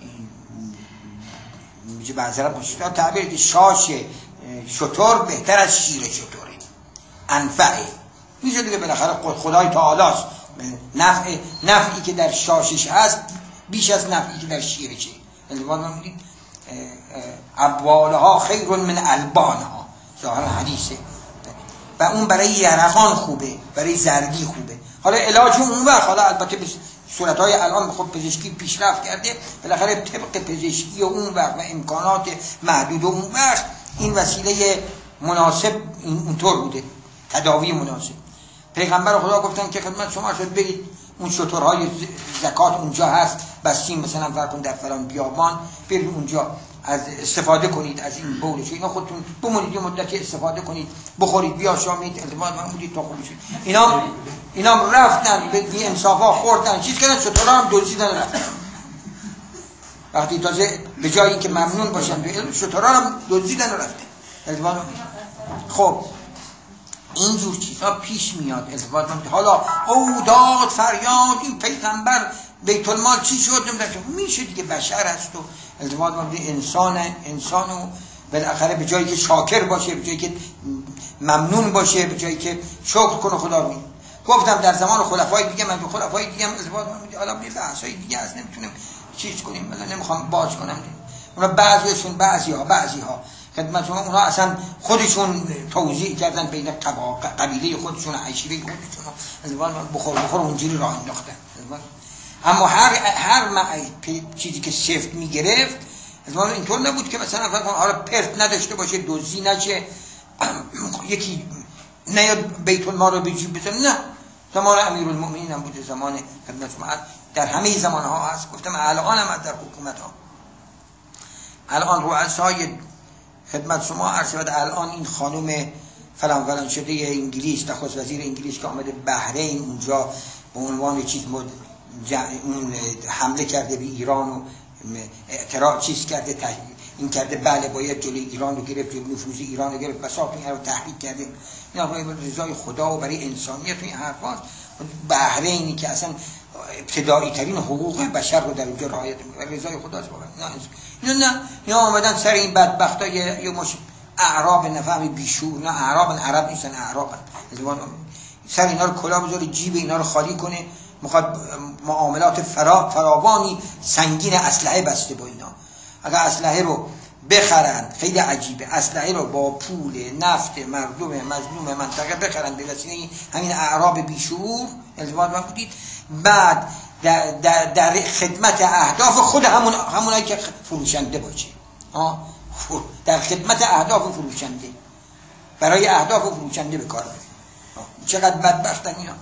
Speaker 1: میگه بعضی مشتاق تعبیر که شاش شتر بهتر از شیر شتره، انفعه. میشه دیگه بالاخره خدای تعالی است، نفع نفعی که در شاشش هست بیش از نفعی که در شیرشه. الوان میگید ابوالها خیر من البانها، ظاهر حدیثه. و اون برای یرقان خوبه، برای زردی خوبه. حالا علاج اون وقت، حالا البته به صورت‌های الان خب پزشکی پیشرفت کرده، بالاخره طبق پزشکی اون وقت و امکانات محدود اون وقت این وسیله مناسب اونطور بوده، تداوی مناسب. پیغمبر خدا گفتن که خدمت شما شد برید اون شترهای زکات اونجا هست، بستیم مثلا فرض در فلان بیابان، برید اونجا از استفاده کنید از این بولش، اینا خودتون بمونید یه مدتی استفاده کنید، بخورید، بیاشامید، التماس بمونید تا خوب بشید. اینا اینا رفتن به بی انصافا خوردن، چیز کردن، شترها هم دزدیدن رفتن. وقتی تازه به جای اینکه ممنون باشن به علم، شترها هم دزدیدن رفتن. التماس خب اینجور چیزها پیش میاد. التفات نمید. حالا او داد فریاد این پیغمبر بیت المال چی شد نمیدونم، میشه دیگه بشر هست و التفات نمید انسان انسانو بالاخره به جایی که شاکر باشه، به جایی که ممنون باشه، به جایی که شکر کنه خدا رو. گفتم در زمان خلفای دیگه، من تو خلفای دیگه هم ازدواج می‌کنم، حالا یه بحثای دیگه هست نمیتونیم چیز کنیم، مثلا نمیخوام باز کنم. اونا بعضیشون بعضی‌ها بعضی‌ها خدمت شما اونا اصلا خودشون توزیع کردن بین قبیله خودشون، عشیره خودشون، ازدواج بخور بخور اونجوری راه انداختن. اما هر هر چیزی که سفت میگرفت ازدواج اینطور نبود که مثلا حالا پرت نداشته باشه، دزدی نشه، یکی نیاد بیت المال رو به جیب بزنه. نه، زمان امیرالمؤمنین هم بوده، زمان خدمت شما در همه زمان ها هست. گفتم الان هم در حکومت ها، الان رؤسای خدمت شما عرض شود، الان این خانم فلان فلان شده انگلیس، نخست وزیر انگلیس که آمده بحرین اونجا به عنوان چیز مد اون حمله کرده به ایران و اعتراض چیز کرده، این کرده بله باید جلوی ایران رو گرفت، نفوذ ایران رو گرفت، بساط این رو تحریک کرده. اینا برای رضای خدا و برای انسانیت و این حرفاست. بحرینی که اصلا ابتدایی ترین حقوق بشر رو در اونجا رعایت میکنه، رضای خداست واقعا. اینا نه، اینا آمدن سر این بدبختا یه مش اعراب نفهمی بیشور، نه اعراب عرب نیستن، اعرابن، سر اینا رو کلا بذاره جیب اینا رو خالی کنه، میخواد معاملات فرا فراوانی سنگین اسلحه بسته با اینا. اگر اسلحه رو بخرن، خیلی عجیبه، اسلحه رو با پول نفت مردم مظلوم منطقه بخرن به وسیله همین اعراب بیشعور التفات بودید، بعد در, در, در خدمت اهداف خود همون همونایی که فروشنده باشه، آه در خدمت اهداف فروشنده، برای اهداف فروشنده به کار بره. چقدر بدبختن اینا.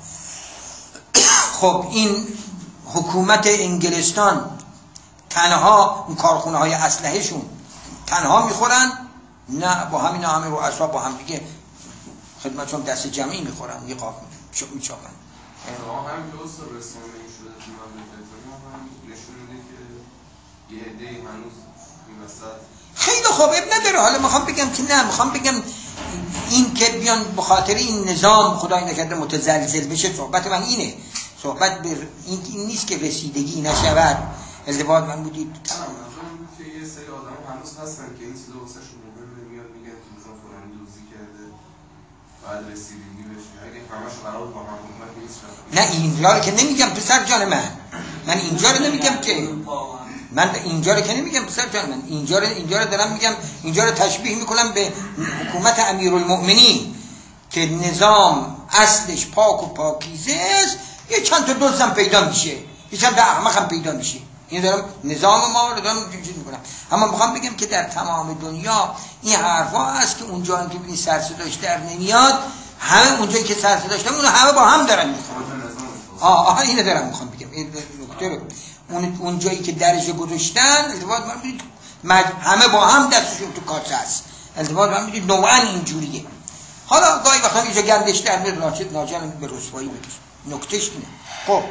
Speaker 1: خب این حکومت انگلستان تنها اون کارخونه های اسلحه شون تنها میخورن؟ نه، با همین همه رؤسا با هم دیگه خدمتشون دست جمعی میخورن، نقاب میچاپن.
Speaker 5: شما هم که اصلا رسانه این شده تو مملکت ما هم نشون میده که یه عده‌ای هنوز این وسط
Speaker 1: خیلی خوب، اب نداره. حالا میخوام بگم که نه، میخوام بگم این که بیان به خاطر این نظام خدای نکرده متزلزل بشه، صحبت من اینه، صحبت به این, این نیست که رسیدگی نشود. ازدواج من بودید
Speaker 5: تمام نظرم که یه سری آدم هنوز هستن که این چیزا واسه شون مهمه، میاد میگن که مثلا فلانی دوزی کرده بعد رسیدگی بشه. اگه همش قرار با هم حکومت نیست،
Speaker 1: نه اینجا رو که نمیگم پسر جان من، من اینجا رو نمیگم که من اینجا رو که نمیگم پسر جان من، اینجا رو اینجا رو دارم میگم، اینجا رو تشبیه میکنم به حکومت امیرالمؤمنین که نظام اصلش پاک و پاکیزه است، یه چند تا دزدم پیدا میشه، یه چند تا احمق هم پیدا میشه. این دارم نظام ما رو دارم چیز میکنم. اما میخوام بگم که در تمام دنیا این حرفا هست که اونجا که ببینید سر صداش در نمیاد، همه اونجایی که سر صداش نمیاد همه با هم دارن میخورن. آه آه اینو دارم میخوام بگم، این نکته رو اون اون جایی که درجه گذاشتن التفات من ببینید همه با هم دستشون تو کاسه است. التفات من ببینید نوعا اینجوریه. حالا گاهی وقتا اینجا گندش در میاد، ناچت ناجن به رسوایی بکشه. نکتهش اینه. خب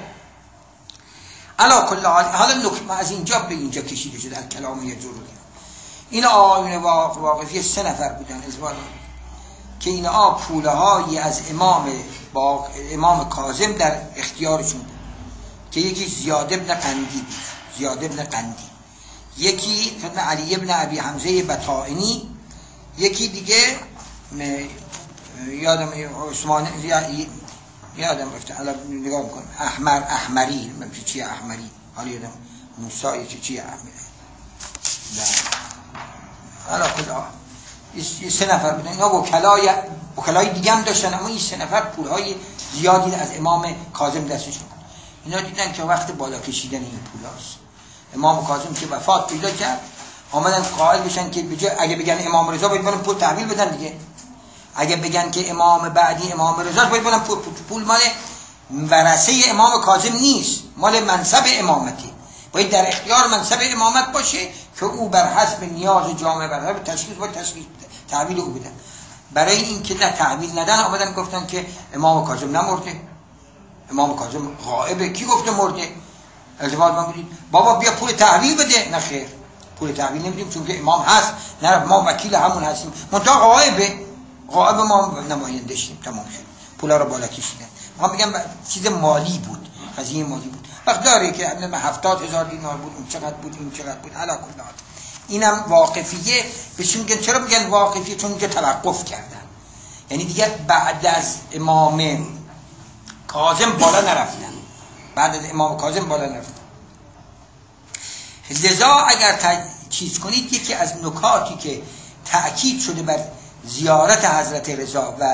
Speaker 1: علا کل حال، حالا نکته از اینجا به اینجا کشیده شده در کلام یه جور. این آیون واقفی سه نفر بودن ازوال که این آ پوله هایی از امام با امام کاظم در اختیارشون بود که یکی زیاد ابن قندی، زیاد ابن قندی، یکی خدمت علی ابن ابی حمزه بطائنی، یکی دیگه یادم عثمان یادم رفته، حالا نگاه میکنم، احمر احمری، من چیه احمری، حالا یادم موسی چی چیه احمری. حالا خدا این سه نفر بودن، اینا وکلای وکلای دیگه هم داشتن، اما این سه نفر پولهای زیادی از امام کاظم دستشون. اینا دیدن که وقت بالا کشیدن این پولاست. امام کاظم که وفات پیدا کرد، آمدن قائل بشن که بجای اگه بگن امام رضا باید برن پول تحویل بدن دیگه. اگه بگن که امام بعدی امام رضا باید برن پول, پول مال ورثه امام کاظم نیست، مال منصب امامتی. باید در اختیار منصب امامت باشه که او بر حسب نیاز جامعه بر حسب تشخیص باید تشخیص تحویل او بدن. برای این که نه تحویل ندن آمدن گفتن که امام کاظم نمرده، امام کاظم غائبه. کی گفته مرده؟ التفات من بودید بابا بیا پول تحویل بده. نه خیر، پول تحویل نمیدیم چون که امام هست، نه ما وکیل همون هستیم، منتها غائبه، غائب ما نماینده شیم، تمام شد. پولا رو بالا کشیدن. ما میگم چیز مالی بود، قضیه مالی بود. وقت داره که همین هفتاد هزار دینار بود، اون چقدر بود، این چقدر بود، علا کل حال. اینم واقفیه. بهش میگن چرا میگن واقفیه؟ چون اینجا توقف کردن. یعنی دیگه بعد از امام کاظم بالا نرفتن، بعد از امام کاظم بالا نرفتن. لذا اگر چیز کنید، یکی از نکاتی که تأکید شده بر زیارت حضرت رضا و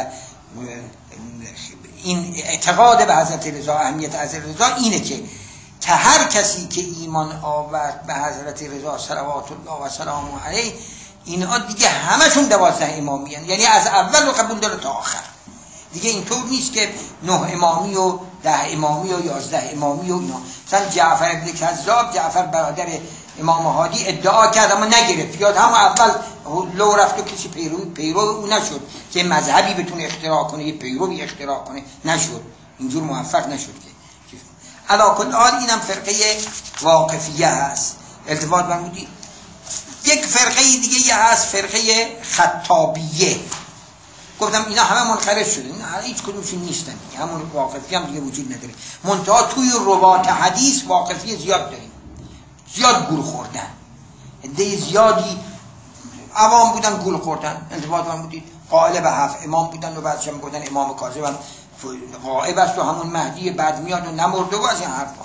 Speaker 1: این اعتقاد به حضرت رضا، اهمیت حضرت رضا اینه که که هر کسی که ایمان آورد به حضرت رضا صلوات الله و سلامه علیه، اینها دیگه همشون دوازده امامی هن. یعنی از اول رو قبول داره تا آخر. دیگه اینطور نیست که نه امامی و ده امامی و یازده امامی و اینا. مثلا جعفر ابن کذاب، جعفر برادر امام هادی، ادعا کرد اما نگرفت. یاد هم اول لو رفت و کسی پیرو پیرو او نشد که مذهبی بتونه اختراع کنه، یه پیروی اختراع کنه، نشد، اینجور موفق نشد. که علا کل حال اینم فرقه واقفیه هست. التفات فرمودید. یک فرقه دیگه یه هست، فرقه خطابیه. گفتم اینا همه منقرض شده، اینا هیچ کدومشون نیستن، همون واقفی هم دیگه وجود نداره. منتها توی روات حدیث واقفی زیاد داریم، زیاد گول خوردن، عده زیادی عوام بودن گول خوردن. انتباط من بودید قائل به هفت امام بودن و بعدش هم بودن امام کاظم هم غائب است و همون مهدی بعد میاد و نمرده و از این حرفا.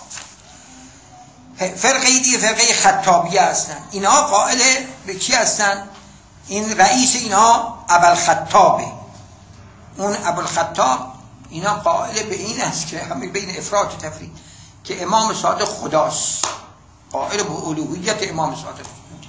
Speaker 1: فرقه دیگه فرقه خطابیه هستن. اینها قائل به چی هستن؟ این رئیس اینها ابوالخطابه. اون ابوالخطاب اینا قائل به این است که همه بین افراط و تفرید که امام صادق خداست، قائل به الوهیت امام صادق.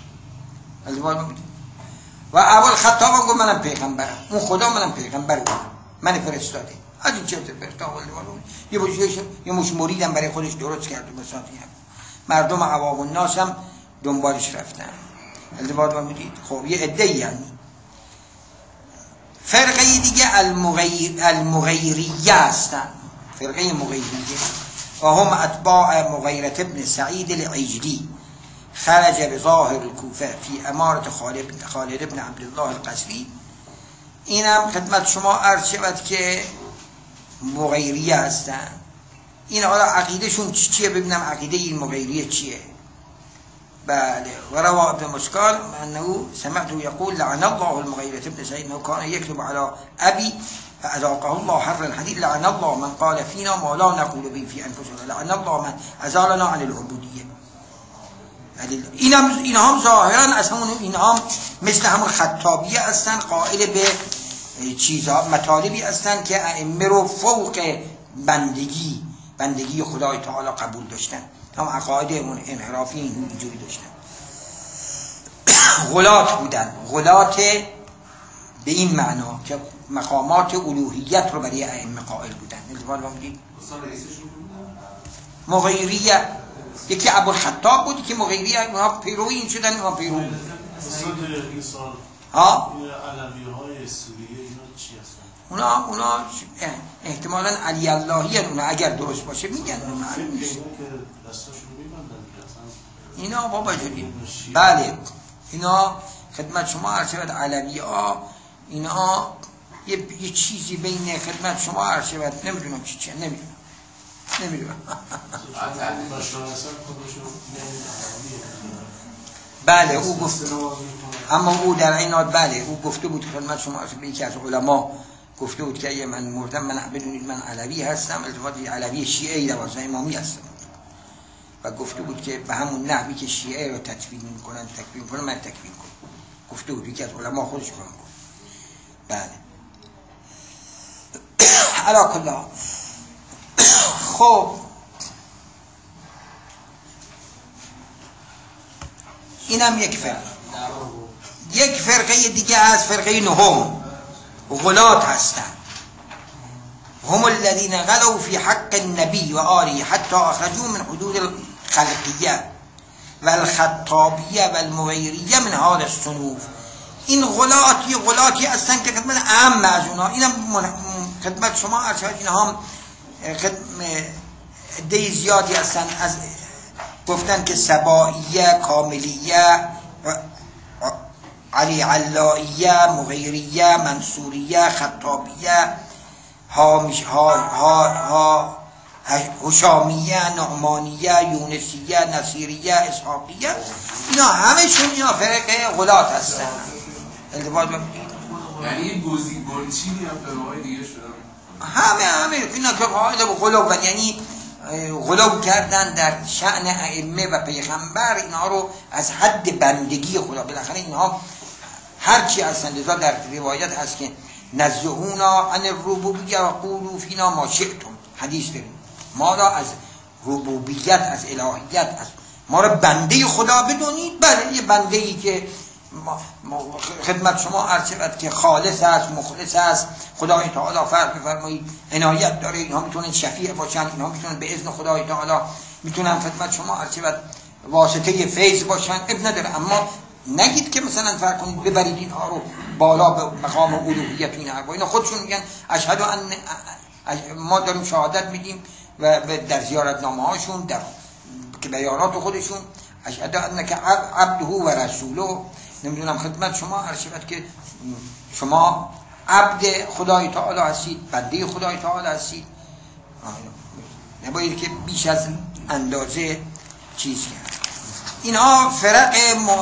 Speaker 1: و ابوالخطاب هم گفت منم پیغمبرم، اون خدا منم پیغمبرم، من فرستاده. از این چرت پرتا یه مش یه مش مریدم برای خودش درست کرد و بساطی هم. مردم عوام الناس هم دنبالش رفتن. التفات من بودید. خب یه عده یعنی فرقه دیگه المغیر المغیریه هستن. فرقه مغیریه و هم اتباع مغیرة ابن سعید العجلی، خرج بظاهر الكوفه فی امارت خالد خالد ابن عبدالله القصری. اینم خدمت شما عرض شود که مغیریه هستن. این حالا عقیده شون چیه؟ ببینم عقیده این مغیریه چیه. بله. و روا ابن مسکال انه سمعته یقول لعن الله المغیرة ابن سعید انه كان يكتب على ابي فاذاقه الله حر الحديد. لعن الله من قال فينا ما لا نقول به في انفسنا. لعن الله من ازالنا عن العبودیه. اینم اینا هم ظاهرا از همون اینا هم مثل همون خطابیه هستن، قائل به چیزا مطالبی هستن که ائمه رو فوق بندگی بندگی خدای تعالی قبول داشتن. هم عقاید اون انحرافی اینجوری داشتن. غلات بودن، غلات به این معنا که مقامات الوهیت رو برای ائمه قائل بودن. التفات بودید. مغیریه یکی ابوالخطاب بود که مغیریه اونها پیروی این شدن، اونها پیرو بود. ها؟
Speaker 2: علوی‌های سوریه اینا چی هستن؟
Speaker 1: اونا اونا احتمالاً علی اللهی هستن. اونا اگر درست باشه میگن معلوم میشه. اینا بابا جدی. بله. اینا خدمت شما عرض شود علوی ها، اینا یه, یه چیزی بین خدمت شما عرض شود، نمیدونم چی چیه، نمیدونم نمیدونم بله او گفت، اما او در این حال بله او گفته بود خدمت شما به یکی از علما گفته بود که اگه من مردم من بدونید من علوی هستم، التفات علوی شیعه دوازده امامی هستم و گفته بود که به همون نحوی که شیعه رو تکفیر میکنن تکفیر میکنن من تکفیر کنم. گفته بود یکی از علما خودش کنم گفت. بله علا کلا. خب اینم یک فرقه. یک فرقه دیگه از فرقه نهم غلات هستن. هم الذين غلوا في حق النبي وآله حتى أخرجوا من حدود الخلقية والخطابية والمغيرية من هذا الصنوف. این غلاتی غلاتی هستن که خدمت عام از اونا. اینم خدمت شما عرض این هم عده زیادی هستن. از گفتن که سبائیه، کاملیه، علی علاییه، مغیریه، منصوریه، خطابیه، هامش ها ها ها هشامیه، نعمانیه، یونسیه، نصیریه، اسحاقیه. اینا همشون اینا فرقه غلات هستن. التفات ببینید.
Speaker 5: یعنی این گزین گلچینی هم فرقهای دیگه شدن
Speaker 1: همه همه اینا که قاعده و غلوبن، یعنی غلوب کردن در شأن ائمه و پیغمبر، اینها رو از حد بندگی خدا. بالاخره اینها هرچی هستند، لذا در روایت هست که نزهونا عن الربوبیه و قولوا فینا ما شئتم، حدیث داریم ما را از ربوبیت، از الهیت، از ما را بنده خدا بدونید. بله، یه بنده ای که خدمت شما عرض شود که خالص است، مخلص است، خدای تعالی فرق بفرمایید عنایت داره، اینها میتونن شفیع باشن، اینها میتونن به اذن خدای تعالی میتونن خدمت شما عرض شود واسطه فیض باشن، اب نداره. اما نگید که مثلا فرق کنید ببرید اینها رو بالا به مقام الوهیت. اینا خودشون میگن اشهد ان، ما داریم شهادت میدیم و در زیارتنامه هاشون، در که بیانات خودشون اشهد انک عبده و رسوله، نمیدونم خدمت شما عرض شود که شما عبد خدای تعالی هستید، بنده خدای تعالی هستید. نباید که بیش از اندازه چیز کرد. اینها فرق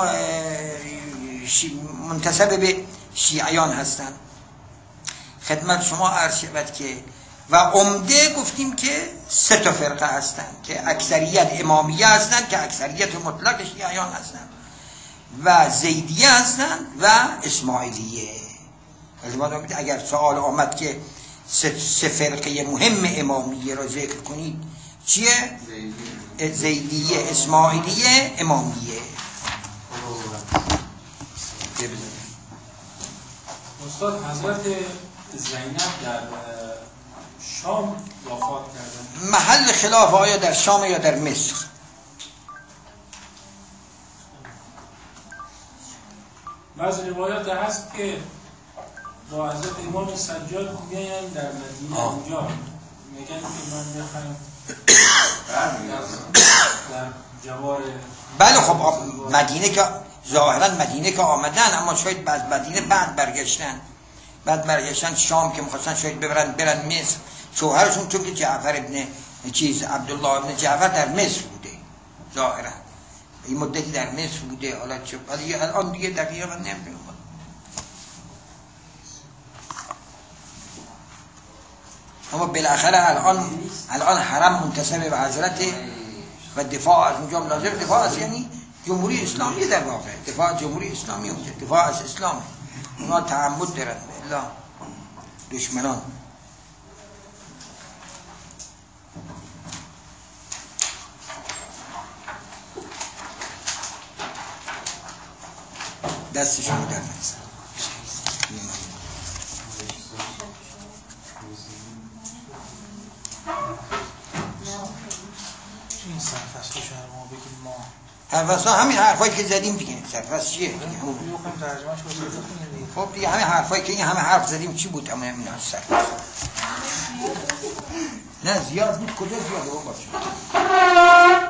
Speaker 1: منتسب به شیعیان هستند. خدمت شما عرض شود که و عمده گفتیم که سه تا فرقه هستند که اکثریت امامیه هستند، که اکثریت مطلق شیعیان هستند، و زیدیه هستند و اسماعیلیه. اگر سوال آمد که سه, سه فرقه مهم امامیه را ذکر کنید چیه؟ زیدیه, زیدیه اسماعیلیه، امامیه.
Speaker 4: استاد حضرت زینب در شام وفات کردن.
Speaker 1: محل خلاف آیا در شام یا در مصر؟
Speaker 4: بعض روایات هست که با حضرت امام سجاد میاین در مدینه اونجا میگن که من میخوایم در جوار.
Speaker 1: بله خب مدینه که ظاهرا مدینه که آمدن، اما شاید بعد مدینه بعد برگشتن، بعد برگشتن شام که میخواستن شاید ببرن برن مصر. شوهرشون چون که جعفر ابن چیز عبدالله ابن جعفر در مصر بوده ظاهرا، این مدتی در مصر بوده. حالا چه الان دیگه دقیقا من نمیدونم. اما بالاخره الان الان حرم منتسب به حضرت و دفاع از اونجا لازم، دفاع از یعنی جمهوری اسلامی، در واقع دفاع از جمهوری اسلامی اونجا، دفاع از اسلام. اونا تعمد دارن الا دشمنان. دستشون در نزد.
Speaker 6: این سرفصل شهر ما بگیم ما
Speaker 1: سرفصل همین حرفایی که زدیم دیگه. سرفصل چیه؟
Speaker 6: همون بخوام ترجمهش بکنیم.
Speaker 1: خب دیگه همین حرفایی که این همه حرف زدیم چی بود؟ همه اینا سرفصل. نه زیاد بود، کجا زیاد بود باشه.